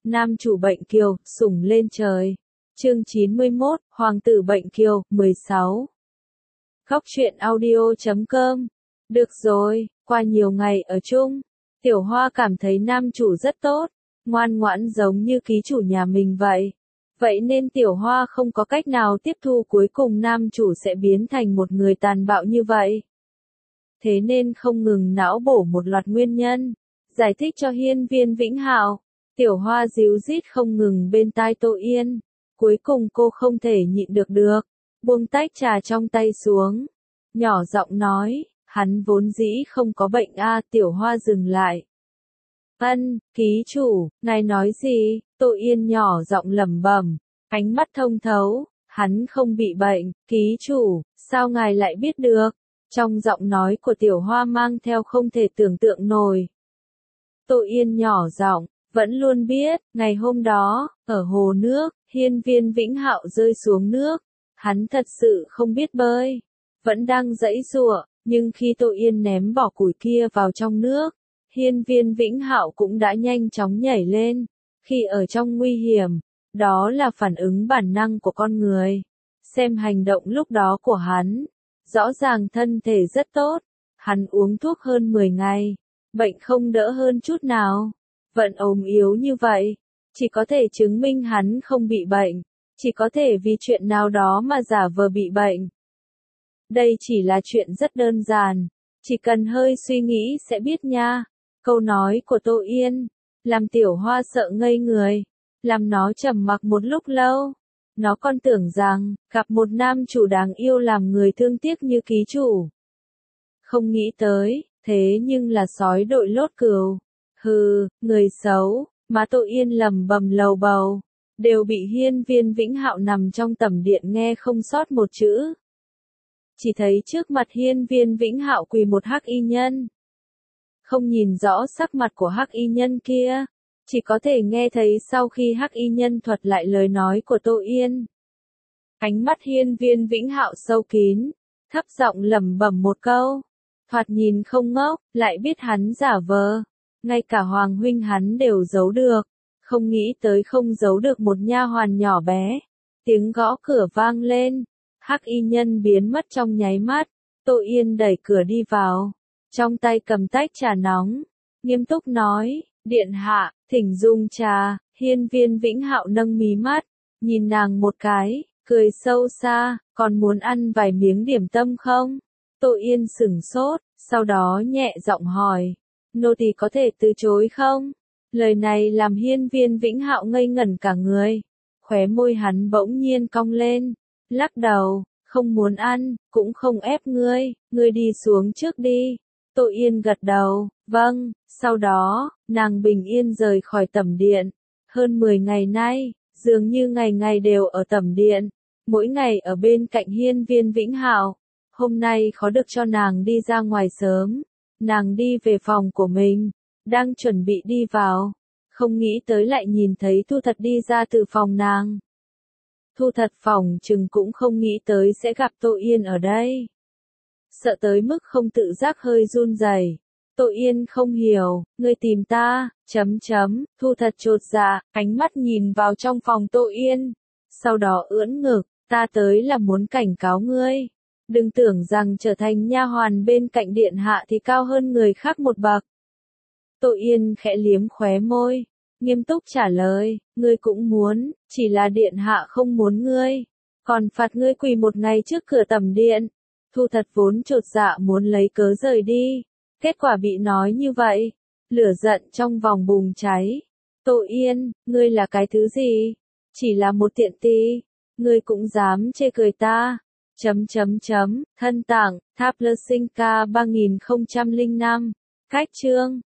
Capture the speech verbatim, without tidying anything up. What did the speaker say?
Nam chủ bệnh kiều, sủng lên trời. Chương chín mươi mốt, Hoàng tử bệnh kiều, mười sáu. Góc truyện audio chấm com. Được rồi, qua nhiều ngày ở chung, Tiểu Hoa cảm thấy nam chủ rất tốt, ngoan ngoãn giống như ký chủ nhà mình vậy. Vậy nên Tiểu Hoa không có cách nào tiếp thu cuối cùng nam chủ sẽ biến thành một người tàn bạo như vậy. Thế nên không ngừng não bổ một loạt nguyên nhân, giải thích cho Hiên Viên Vĩnh Hạo. Tiểu Hoa díu dít không ngừng bên tai Tô Yên. Cuối cùng cô không thể nhịn được được, buông tách trà trong tay xuống, nhỏ giọng nói, hắn vốn dĩ không có bệnh a. Tiểu Hoa dừng lại. Ân, ký chủ, ngài nói gì? Tô Yên nhỏ giọng lẩm bẩm, ánh mắt thông thấu, hắn không bị bệnh. Ký chủ, sao ngài lại biết được? Trong giọng nói của Tiểu Hoa mang theo không thể tưởng tượng nổi. Tô Yên nhỏ giọng, vẫn luôn biết, ngày hôm đó, ở hồ nước, Hiên Viên Vĩnh Hạo rơi xuống nước, hắn thật sự không biết bơi, vẫn đang giãy giụa, nhưng khi Tô Yên ném bỏ củi kia vào trong nước, Hiên Viên Vĩnh Hạo cũng đã nhanh chóng nhảy lên. Khi ở trong nguy hiểm, đó là phản ứng bản năng của con người. Xem hành động lúc đó của hắn, rõ ràng thân thể rất tốt, hắn uống thuốc hơn mười ngày, bệnh không đỡ hơn chút nào, vẫn ốm yếu như vậy, chỉ có thể chứng minh hắn không bị bệnh, chỉ có thể vì chuyện nào đó mà giả vờ bị bệnh. Đây chỉ là chuyện rất đơn giản, chỉ cần hơi suy nghĩ sẽ biết nha. Câu nói của Tô Yên, làm Tiểu Hoa sợ ngây người, làm nó trầm mặc một lúc lâu. Nó còn tưởng rằng, gặp một nam chủ đáng yêu làm người thương tiếc như ký chủ. Không nghĩ tới, thế nhưng là sói đội lốt cừu. Hừ, người xấu, mà Tô Yên lầm bầm lầu bầu, đều bị Hiên Viên Vĩnh Hạo nằm trong tầm điện nghe không sót một chữ. Chỉ thấy trước mặt Hiên Viên Vĩnh Hạo quỳ một hắc y nhân. Không nhìn rõ sắc mặt của hắc y nhân kia, chỉ có thể nghe thấy sau khi hắc y nhân thuật lại lời nói của Tô Yên. Ánh mắt Hiên Viên Vĩnh Hạo sâu kín, thấp giọng lẩm bẩm một câu, thoạt nhìn không ngốc, lại biết hắn giả vờ, ngay cả Hoàng huynh hắn đều giấu được, không nghĩ tới không giấu được một nha hoàn nhỏ bé. Tiếng gõ cửa vang lên, hắc y nhân biến mất trong nháy mắt, Tô Yên đẩy cửa đi vào, trong tay cầm tách trà nóng, nghiêm túc nói, điện hạ, thỉnh dùng trà. Hiên Viên Vĩnh Hạo nâng mí mắt, nhìn nàng một cái, cười sâu xa, còn muốn ăn vài miếng điểm tâm không? Tô Yên sửng sốt, sau đó nhẹ giọng hỏi, nô tỳ có thể từ chối không? Lời này làm Hiên Viên Vĩnh Hạo ngây ngẩn cả người, khóe môi hắn bỗng nhiên cong lên, lắc đầu, không muốn ăn, cũng không ép ngươi, ngươi đi xuống trước đi. Tô Yên gật đầu, vâng, sau đó, nàng bình yên rời khỏi tẩm điện. Hơn mười ngày nay, dường như ngày ngày đều ở tẩm điện, mỗi ngày ở bên cạnh Hiên Viên Vĩnh Hạo. Hôm nay khó được cho nàng đi ra ngoài sớm, nàng đi về phòng của mình, đang chuẩn bị đi vào, không nghĩ tới lại nhìn thấy Thu Thật đi ra từ phòng nàng. Thu Thật phòng chừng cũng không nghĩ tới sẽ gặp Tô Yên ở đây. Sợ tới mức không tự giác hơi run rẩy. Tô Yên không hiểu, ngươi tìm ta, chấm chấm, Thu Thật chột dạ, ánh mắt nhìn vào trong phòng Tô Yên. Sau đó ưỡn ngực, ta tới là muốn cảnh cáo ngươi. Đừng tưởng rằng trở thành nha hoàn bên cạnh điện hạ thì cao hơn người khác một bậc. Tô Yên khẽ liếm khóe môi, nghiêm túc trả lời, ngươi cũng muốn, chỉ là điện hạ không muốn ngươi, còn phạt ngươi quỳ một ngày trước cửa tẩm điện. Thu Thật vốn chột dạ muốn lấy cớ rời đi, kết quả bị nói như vậy, lửa giận trong vòng bùng cháy. Tô Yên, ngươi là cái thứ gì? Chỉ là một tiện tỳ, ngươi cũng dám chê cười ta? Chấm chấm chấm, thân tặng, Tháp Lơ Sinh ca ba nghìn không trăm lẻ năm, cách chương,